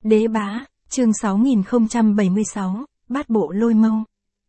Đế bá, chương 6076, bát bộ lôi mâu.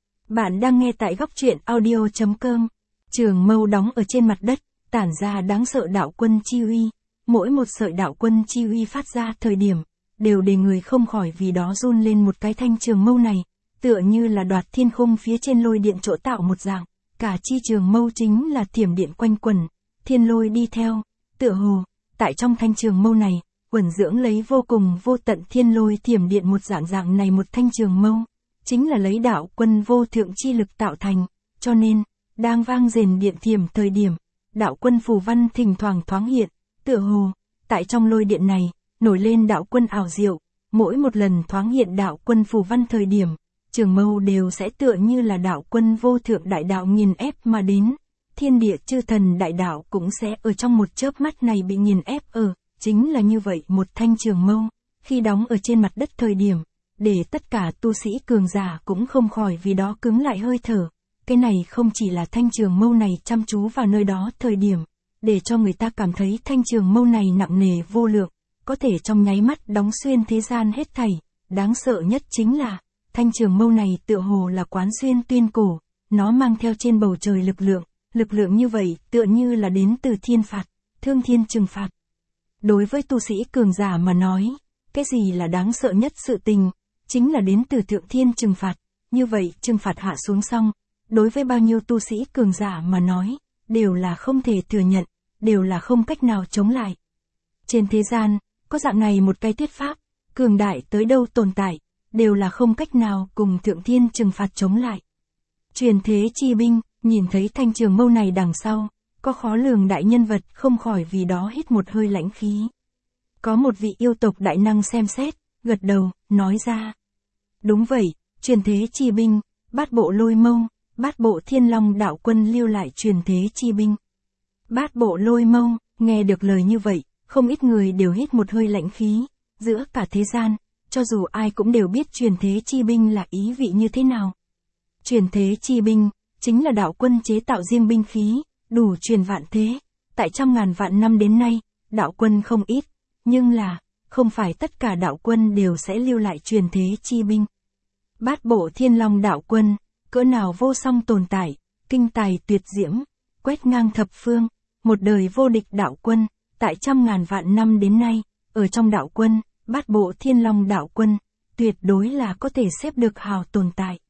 Bạn đang nghe tại góc truyện audio.com. Trường mâu đóng ở trên mặt đất, tản ra đáng sợ đạo quân chi uy. Mỗi một sợi đạo quân chi uy phát ra thời điểm, đều để người không khỏi vì đó run lên một cái. Thanh trường mâu này, tựa như là đoạt thiên khung phía trên lôi điện chỗ tạo một dạng. Cả chi trường mâu chính là thiểm điện quanh quẩn, thiên lôi đi theo, tựa hồ, tại trong thanh trường mâu này, quẩn dưỡng lấy vô cùng vô tận thiên lôi thiểm điện một dạng này. Một thanh trường mâu, chính là lấy đạo quân vô thượng chi lực tạo thành, cho nên, đang vang rền điện thiểm thời điểm, đạo quân phù văn thỉnh thoảng thoáng hiện, tựa hồ, tại trong lôi điện này, nổi lên đạo quân ảo diệu, mỗi một lần thoáng hiện đạo quân phù văn thời điểm, trường mâu đều sẽ tựa như là đạo quân vô thượng đại đạo nghiền ép mà đến, thiên địa chư thần đại đạo cũng sẽ ở trong một chớp mắt này bị nghiền ép ở. Chính là như vậy một thanh trường mâu, khi đóng ở trên mặt đất thời điểm, để tất cả tu sĩ cường giả cũng không khỏi vì đó cứng lại hơi thở. Cái này không chỉ là thanh trường mâu này chăm chú vào nơi đó thời điểm, để cho người ta cảm thấy thanh trường mâu này nặng nề vô lượng, có thể trong nháy mắt đóng xuyên thế gian hết thảy. Đáng sợ nhất chính là, thanh trường mâu này tựa hồ là quán xuyên tuyên cổ, nó mang theo trên bầu trời lực lượng như vậy tựa như là đến từ thiên phạt, thương thiên trừng phạt. Đối với tu sĩ cường giả mà nói, cái gì là đáng sợ nhất sự tình, chính là đến từ thượng thiên trừng phạt. Như vậy trừng phạt hạ xuống xong, đối với bao nhiêu tu sĩ cường giả mà nói, đều là không thể thừa nhận, đều là không cách nào chống lại. Trên thế gian, có dạng này một cái thuyết pháp, cường đại tới đâu tồn tại, đều là không cách nào cùng thượng thiên trừng phạt chống lại. Truyền thế chi binh, nhìn thấy thanh trường mâu này đằng sau, có khó lường đại nhân vật không khỏi vì đó hít một hơi lãnh khí. Có một vị yêu tộc đại năng xem xét, gật đầu, nói ra. Đúng vậy, truyền thế chi binh, bát bộ lôi mâu, bát bộ thiên long đạo quân lưu lại truyền thế chi binh. Bát bộ lôi mâu, nghe được lời như vậy, không ít người đều hít một hơi lãnh khí. Giữa cả thế gian, cho dù ai cũng đều biết truyền thế chi binh là ý vị như thế nào. Truyền thế chi binh, chính là đạo quân chế tạo riêng binh khí, đủ truyền vạn thế. Tại trăm ngàn vạn năm đến nay, đạo quân không ít, nhưng là, không phải tất cả đạo quân đều sẽ lưu lại truyền thế chi binh. Bát bộ thiên long đạo quân, cỡ nào vô song tồn tại, kinh tài tuyệt diễm, quét ngang thập phương, một đời vô địch đạo quân, tại trăm ngàn vạn năm đến nay, ở trong đạo quân, bát bộ thiên long đạo quân, tuyệt đối là có thể xếp được hào tồn tại.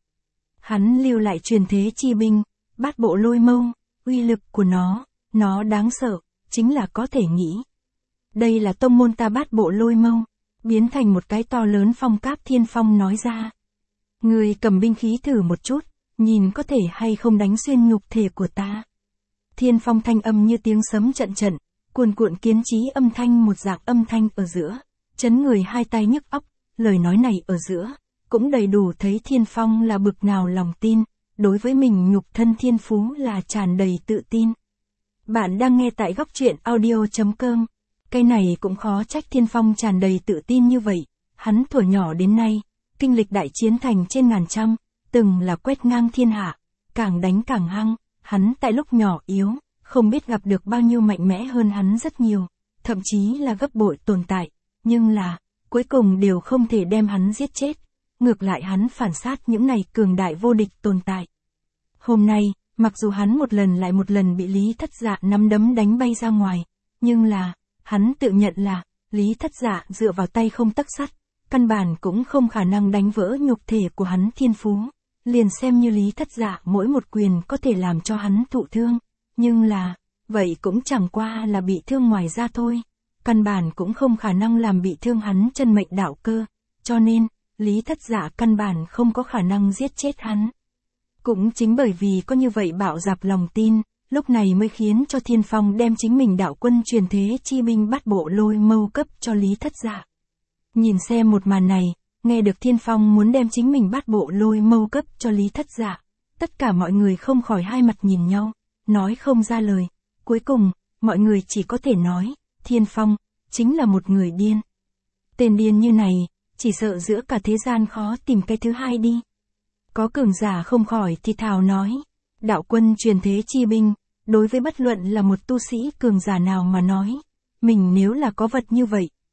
Hắn lưu lại truyền thế chi binh, bát bộ lôi mâu, uy lực của nó đáng sợ, chính là có thể nghĩ. Đây là tông môn ta bát bộ lôi mâu, biến thành một cái to lớn phong cáp. Thiên Phong nói ra. Người cầm binh khí thử một chút, nhìn có thể hay không đánh xuyên nhục thể của ta. Thiên Phong thanh âm như tiếng sấm trận, cuồn cuộn kiến chí âm thanh một dạng âm thanh ở giữa, chấn người hai tai nhức óc. Lời nói này ở giữa, cũng đầy đủ thấy Thiên Phong là bực nào lòng tin, đối với mình nhục thân thiên phú là tràn đầy tự tin. Bạn đang nghe tại góc truyện audio.com. Cái này cũng khó trách Thiên Phong tràn đầy tự tin như vậy. Hắn thuở nhỏ đến nay, kinh lịch đại chiến thành trên ngàn trăm, từng là quét ngang thiên hạ, càng đánh càng hăng. Hắn tại lúc nhỏ yếu, không biết gặp được bao nhiêu mạnh mẽ hơn hắn rất nhiều, thậm chí là gấp bội tồn tại, nhưng là, cuối cùng đều không thể đem hắn giết chết. Ngược lại hắn phản sát những này cường đại vô địch tồn tại. Hôm nay, mặc dù hắn một lần lại một lần bị Lý Thất Dạ nắm đấm đánh bay ra ngoài, nhưng là, hắn tự nhận là, Lý Thất Dạ dựa vào tay không tấc sắt, căn bản cũng không khả năng đánh vỡ nhục thể của hắn thiên phú. Liền xem như Lý Thất Dạ mỗi một quyền có thể làm cho hắn thụ thương, nhưng là, vậy cũng chẳng qua là bị thương ngoài da thôi, căn bản cũng không khả năng làm bị thương hắn chân mệnh đạo cơ, cho nên, Lý Thất Dạ căn bản không có khả năng giết chết hắn. Cũng chính bởi vì có như vậy bạo dạp lòng tin, lúc này mới khiến cho Thiên Phong đem chính mình đạo quân truyền thế chi binh bát bộ lôi mâu cấp cho Lý Thất Dạ. Nhìn xem một màn này, nghe được Thiên Phong muốn đem chính mình bát bộ lôi mâu cấp cho Lý Thất Dạ, tất cả mọi người không khỏi hai mặt nhìn nhau, nói không ra lời. Cuối cùng, mọi người chỉ có thể nói, Thiên Phong, chính là một người điên. Tên điên như này, chỉ sợ giữa cả thế gian khó tìm cái thứ hai đi. Có cường giả không khỏi thì thào nói, đạo quân truyền thế chi binh, đối với bất luận là một tu sĩ cường giả nào mà nói, mình nếu là có vật như vậy,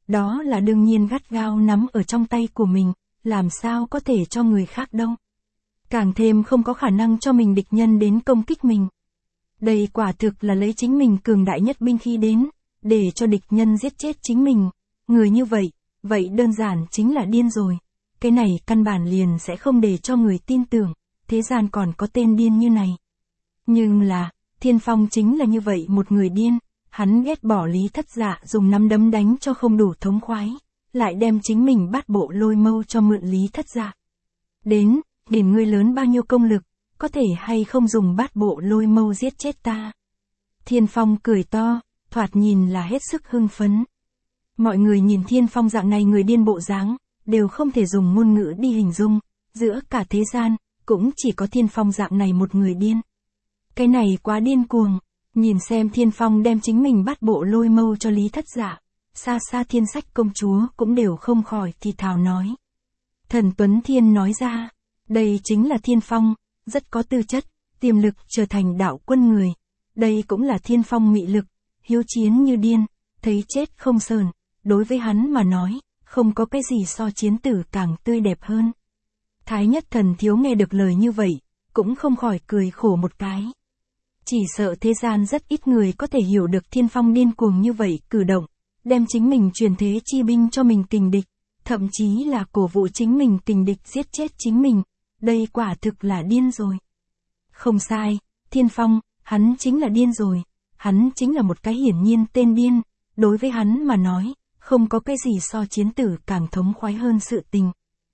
đó là đương nhiên gắt gao nắm ở trong tay của mình, làm sao có thể cho người khác đâu. Càng thêm không có khả năng cho mình địch nhân đến công kích mình. Đây quả thực là lấy chính mình cường đại nhất binh khí đến, để cho địch nhân giết chết chính mình. Người như vậy, vậy đơn giản chính là điên rồi. Cái này căn bản liền sẽ không để cho người tin tưởng, thế gian còn có tên điên như này. Nhưng là, Thiên Phong chính là như vậy một người điên, hắn ghét bỏ Lý Thất Dạ dùng nắm đấm đánh cho không đủ thống khoái, lại đem chính mình Bát Bộ Lôi Mâu cho mượn Lý Thất Dạ. Đến, điển ngươi lớn bao nhiêu công lực, có thể hay không dùng Bát Bộ Lôi Mâu giết chết ta. Thiên Phong cười to, thoạt nhìn là hết sức hưng phấn. Mọi người nhìn Thiên Phong dạng này người điên bộ dáng, đều không thể dùng ngôn ngữ đi hình dung, giữa cả thế gian, cũng chỉ có Thiên Phong dạng này một người điên. Cái này quá điên cuồng, nhìn xem Thiên Phong đem chính mình Bát Bộ Lôi Mâu cho Lý Thất Dạ, xa xa Thiên Sách công chúa cũng đều không khỏi thì thào nói. Thần Tuấn Thiên nói ra, đây chính là Thiên Phong, rất có tư chất, tiềm lực trở thành đạo quân người, đây cũng là Thiên Phong mị lực, hiếu chiến như điên, thấy chết không sờn, đối với hắn mà nói, không có cái gì so chiến tử càng tươi đẹp hơn. Thái Nhất Thần Thiếu nghe được lời như vậy, cũng không khỏi cười khổ một cái. Chỉ sợ thế gian rất ít người có thể hiểu được Thiên Phong điên cuồng như vậy cử động, đem chính mình truyền thế chi binh cho mình kình địch, thậm chí là cổ vũ chính mình kình địch giết chết chính mình, đây quả thực là điên rồi. Không sai, Thiên Phong, hắn chính là điên rồi, hắn chính là một cái hiển nhiên tên điên, đối với hắn mà nói, không có cái gì so chiến tử càng thống khoái hơn sự tình.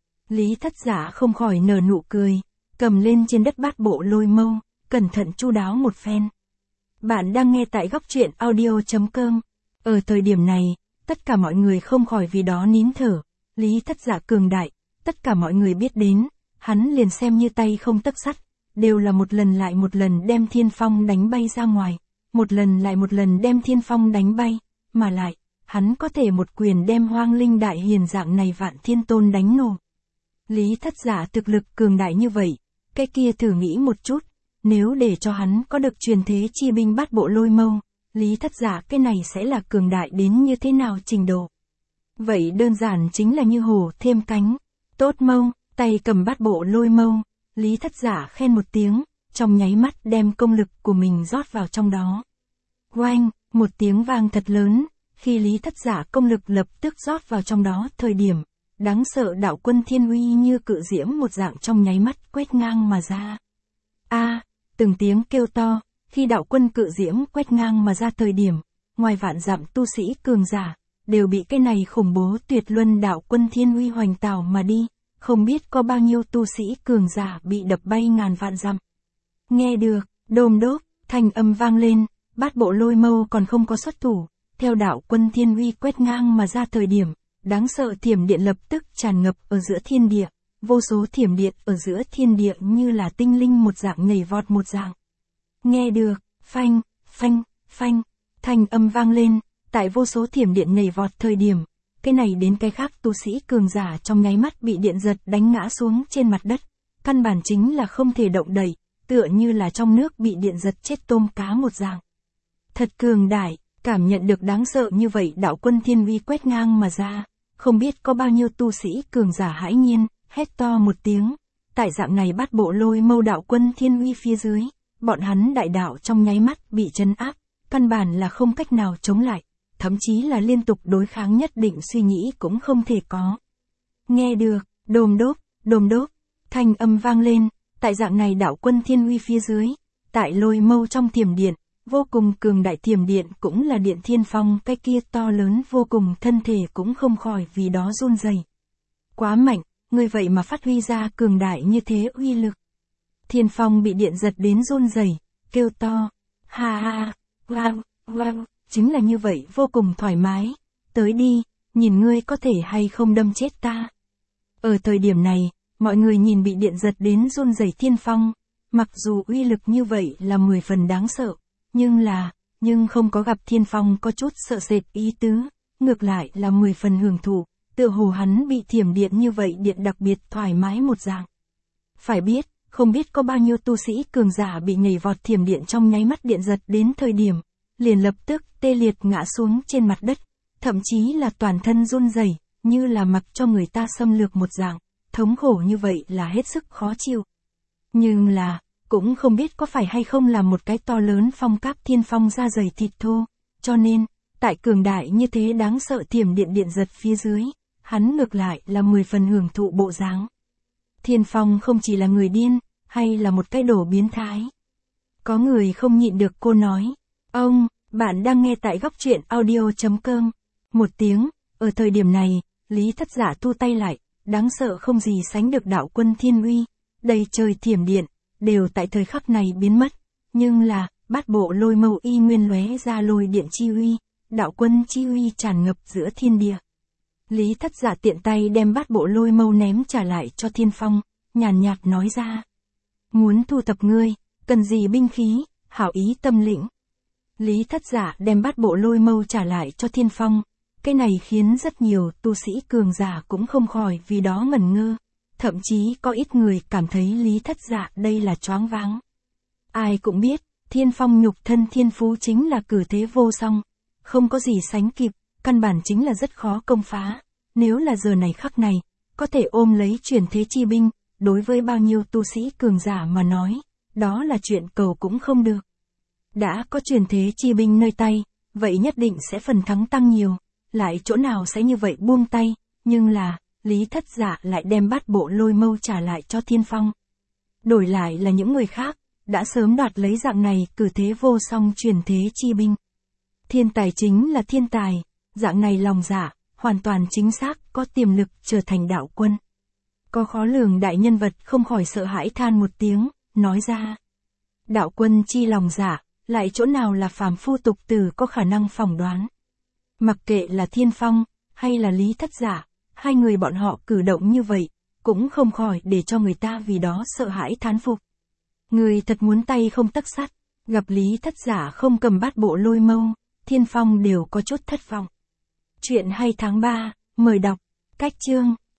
Lý Thất Dạ không khỏi nở nụ cười, cầm lên trên đất Bát Bộ Lôi Mâu, cẩn thận chu đáo một phen. Bạn đang nghe tại góc truyện audio.com. Ở thời điểm này, tất cả mọi người không khỏi vì đó nín thở. Lý Thất Dạ cường đại, tất cả mọi người biết đến, hắn liền xem như tay không tấc sắt, đều là một lần lại một lần đem Thiên Phong đánh bay ra ngoài, một lần lại một lần đem Thiên Phong đánh bay, mà lại, hắn có thể một quyền đem Hoang Linh Đại Hiền dạng này Vạn Thiên Tôn đánh nổ. Lý Thất Dạ thực lực cường đại như vậy, cái kia thử nghĩ một chút, nếu để cho hắn có được truyền thế chi binh Bát Bộ Lôi Mâu, Lý Thất Dạ cái này sẽ là cường đại đến như thế nào trình độ. Vậy đơn giản chính là như hổ thêm cánh, tốt mâu, tay cầm Bát Bộ Lôi Mâu, Lý Thất Dạ khen một tiếng, trong nháy mắt đem công lực của mình rót vào trong đó. Oanh, một tiếng vang thật lớn, khi Lý Thất Dạ công lực lập tức rót vào trong đó thời điểm, đáng sợ đạo quân thiên uy như cự diễm một dạng trong nháy mắt quét ngang mà ra. Từng tiếng kêu to, khi đạo quân cự diễm quét ngang mà ra thời điểm, ngoài vạn dặm tu sĩ cường giả, đều bị cái này khủng bố tuyệt luân đạo quân thiên uy hoành tảo mà đi, không biết có bao nhiêu tu sĩ cường giả bị đập bay ngàn vạn dặm. Nghe được, đôm đốp, thanh âm vang lên, Bát Bộ Lôi Mâu còn không có xuất thủ, theo đạo quân thiên uy quét ngang mà ra thời điểm, đáng sợ thiểm điện lập tức tràn ngập ở giữa thiên địa, vô số thiểm điện ở giữa thiên địa như là tinh linh một dạng nhảy vọt một dạng. Nghe được, phanh, phanh, phanh, thanh âm vang lên, tại vô số thiểm điện nhảy vọt thời điểm, cái này đến cái khác tu sĩ cường giả trong nháy mắt bị điện giật đánh ngã xuống trên mặt đất, căn bản chính là không thể động đậy, tựa như là trong nước bị điện giật chết tôm cá một dạng. Thật cường đại, cảm nhận được đáng sợ như vậy đạo quân thiên uy quét ngang mà ra, không biết có bao nhiêu tu sĩ cường giả hãi nhiên, hét to một tiếng, tại dạng này Bát Bộ Lôi Mâu đạo quân thiên uy phía dưới, bọn hắn đại đạo trong nháy mắt bị trấn áp, căn bản là không cách nào chống lại, thậm chí là liên tục đối kháng nhất định suy nghĩ cũng không thể có. Nghe được, đôm đốp, thanh âm vang lên, tại dạng này đạo quân thiên uy phía dưới, tại Lôi Mâu trong thiểm điện, vô cùng cường đại thiểm điện cũng là điện Thiên Phong cái kia to lớn vô cùng thân thể cũng không khỏi vì đó run rẩy. Quá mạnh, người vậy mà phát huy ra cường đại như thế uy lực. Thiên Phong bị điện giật đến run rẩy, kêu to, ha ha, wow, chính là như vậy vô cùng thoải mái, tới đi, nhìn ngươi có thể hay không đâm chết ta. Ở thời điểm này, mọi người nhìn bị điện giật đến run rẩy Thiên Phong, mặc dù uy lực như vậy là 10 phần đáng sợ, nhưng không có gặp Thiên Phong có chút sợ sệt ý tứ, ngược lại là 10 phần hưởng thụ, tựa hồ hắn bị thiểm điện như vậy điện đặc biệt thoải mái một dạng. Phải biết, không biết có bao nhiêu tu sĩ cường giả bị nhảy vọt thiểm điện trong nháy mắt điện giật đến thời điểm, liền lập tức tê liệt ngã xuống trên mặt đất, thậm chí là toàn thân run rẩy, như là mặc cho người ta xâm lược một dạng, thống khổ như vậy là hết sức khó chịu. Nhưng là, cũng không biết có phải hay không là một cái to lớn phong cáp thiên phong da dày thịt thô, cho nên, tại cường đại như thế đáng sợ thiểm điện điện giật phía dưới, hắn ngược lại là 10 phần hưởng thụ bộ dáng. Thiên phong không chỉ là người điên, hay là một cái đồ biến thái. Có người không nhịn được cô nói, ông, bạn đang nghe tại góc truyện audio.com. Một tiếng, ở thời điểm này, Lý Thất Dạ thu tay lại, đáng sợ không gì sánh được đạo quân thiên uy, đầy trời thiểm điện, đều tại thời khắc này biến mất. Nhưng là, bát bộ lôi mâu y nguyên lóe ra lôi điện chi uy, đạo quân chi uy tràn ngập giữa thiên địa. Lý Thất Dạ tiện tay đem bát bộ lôi mâu ném trả lại cho Thiên Phong, nhàn nhạt nói ra. Muốn thu thập ngươi, cần gì binh khí, hảo ý tâm lĩnh. Lý Thất Dạ đem bát bộ lôi mâu trả lại cho Thiên Phong, cái này khiến rất nhiều tu sĩ cường giả cũng không khỏi vì đó ngẩn ngơ. Thậm chí có ít người cảm thấy Lý Thất Dạ đây là choáng váng. Ai cũng biết, Thiên Phong nhục thân thiên phú chính là cử thế vô song, không có gì sánh kịp, căn bản chính là rất khó công phá. Nếu là giờ này khắc này, có thể ôm lấy chuyển thế chi binh, đối với bao nhiêu tu sĩ cường giả mà nói, đó là chuyện cầu cũng không được. Đã có chuyển thế chi binh nơi tay, vậy nhất định sẽ phần thắng tăng nhiều, lại chỗ nào sẽ như vậy buông tay, nhưng là, Lý Thất Dạ lại đem bát bộ lôi mâu trả lại cho Thiên Phong. Đổi lại là những người khác, đã sớm đoạt lấy dạng này cử thế vô song chuyển thế chi binh. Thiên tài chính là thiên tài, dạng này lòng dạ, hoàn toàn chính xác có tiềm lực trở thành đạo quân. Có khó lường đại nhân vật không khỏi sợ hãi than một tiếng, nói ra. Đạo quân chi lòng dạ, lại chỗ nào là phàm phu tục tử có khả năng phỏng đoán. Mặc kệ là Thiên Phong, hay là Lý Thất Dạ, hai người bọn họ cử động như vậy, cũng không khỏi để cho người ta vì đó sợ hãi thán phục. Người thật muốn tay không tấc sắt, gặp Lý Thất Dạ không cầm bát bộ lôi mâu, Thiên Phong đều có chút thất vọng. Chuyện hay tháng 3, mời đọc, cách chương.